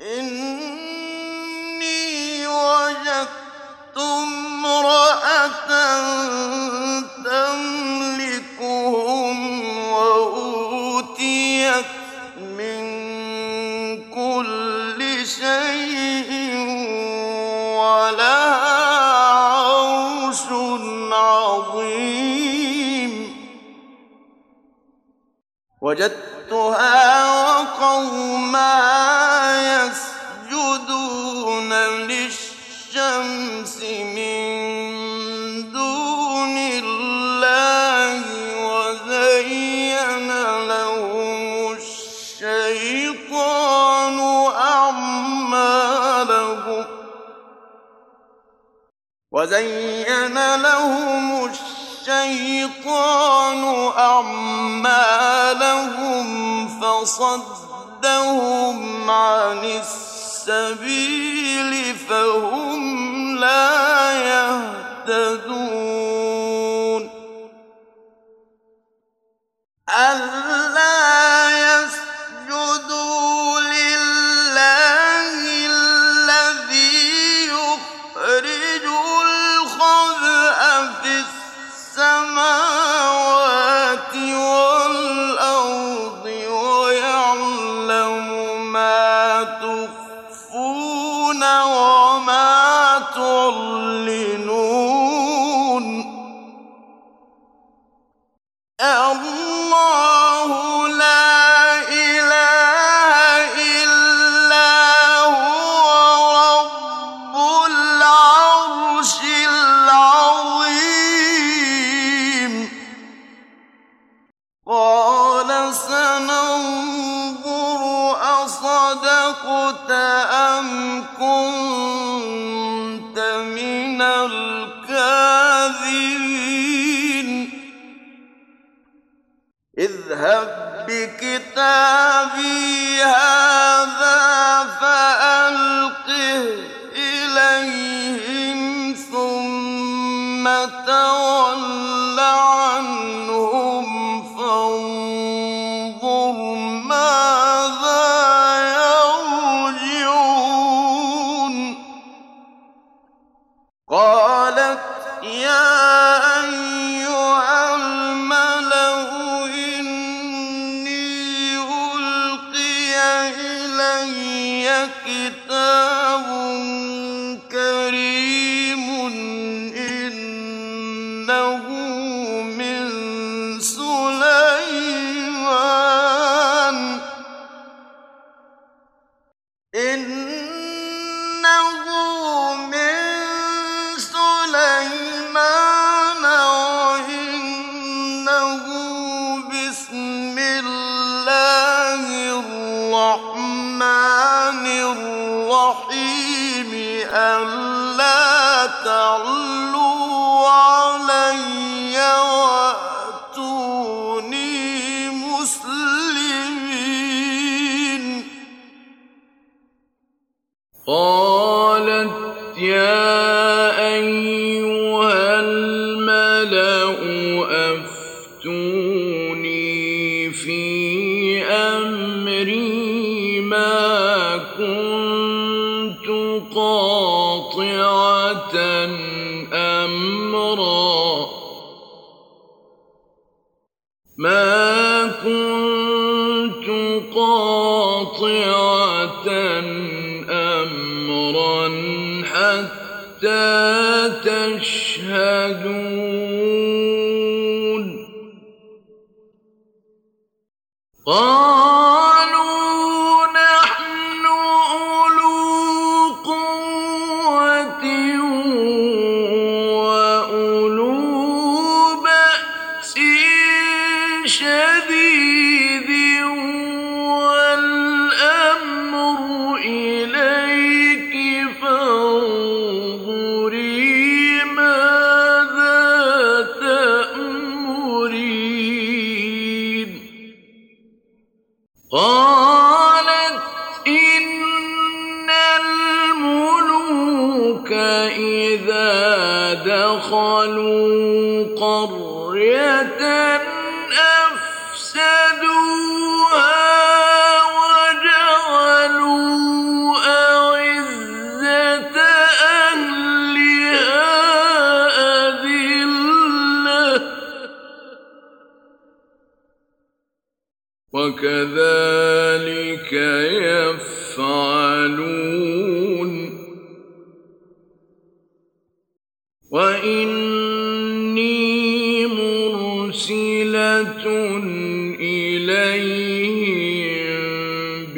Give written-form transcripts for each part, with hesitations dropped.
إِنِّي وَجَدتُّ امْرَأَةً تَمْلِكُهُمْ وَأُوتِيَتْ مِن كُلِّ شَيْءٍ وَلَهَا عَرْشٌ عَظِيمٌ وَجَدتُّهَا وَقَوْمَهَا يَسْجُدُونَ لِلشَّمْسِ مِن دُونِ اللَّهِ وَزَيَّنَ لَهُمُ الشَّيْطَانُ أَعْمَالَهُمْ فَصَدَّهُمْ عَنِ السَّبِيلِ فَهُمْ لَا يَهْتَدُونَ أَلَّا يَسْجُدُوا لِلَّهِ الَّذِي يُخْرِجُ الْخَبْءَ فِي السَّمَاوَاتِ وَالْأَرْضِ وَيَعْلَمُ مَا تُخْفُونَ وَمَا تُعْلِنُونَ اللَّهُ لَا إِلَٰهَ إِلَّا هُوَ رَبُّ الْعَرْشِ الْعَظِيمِ قَالَ سَنَنظُرُ أَصَدَقْتَ أَمْ كُنتَ مِنَ الْكَاذِبِينَ اذْهَب بِّكِتَابِي هَٰذَا فَأَلْقِهْ إِلَيْهِمْ ثُمَّ تَوَلَّ عَنْهُمْ فَانظُرْ مَاذَا يَرْجِعُونَ قَالَتْ يَا أَيُّهَا الْمَلَأُ إِنِّي أُلْقِيَ إِلَيَّ كِتَابٌ كَرِيمٌ إِنَّهُ مِن سُلَيْمَانَ وَإِنَّهُ بِسْمِ اللَّهِ الرَّحْمَٰنِ الرَّحِيمِ أَلَّا تَعْلُوا عَلَيَّ وَأْتُونِي مُسْلِمِينَ قَالَتْ يَا أَيُّهَا الْمَلَأُ أَفْتُونِي فِي أَمْرِي مَا كُنتُ قَاطِعَةً أَمْرًا حَتَّىٰ تَشْهَدُونِ قَالُوا نَحْنُ أُولُو قُوَّةٍ وَأُولُو بَأْسٍ شَدِيدٍ وَالْأَمْرُ إِلَيْكِ فَانظُرِي مَاذَا تَأْمُرِينَ قَالَتْ إِنَّ الْمُلُوكَ إِذَا دَخَلُوا قَرْيَةً أَفْسَدُوهَا وَجَعَلُوا وكذلك يفعلون وإني مرسلة إليهم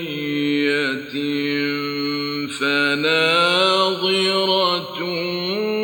بهدية فناظرة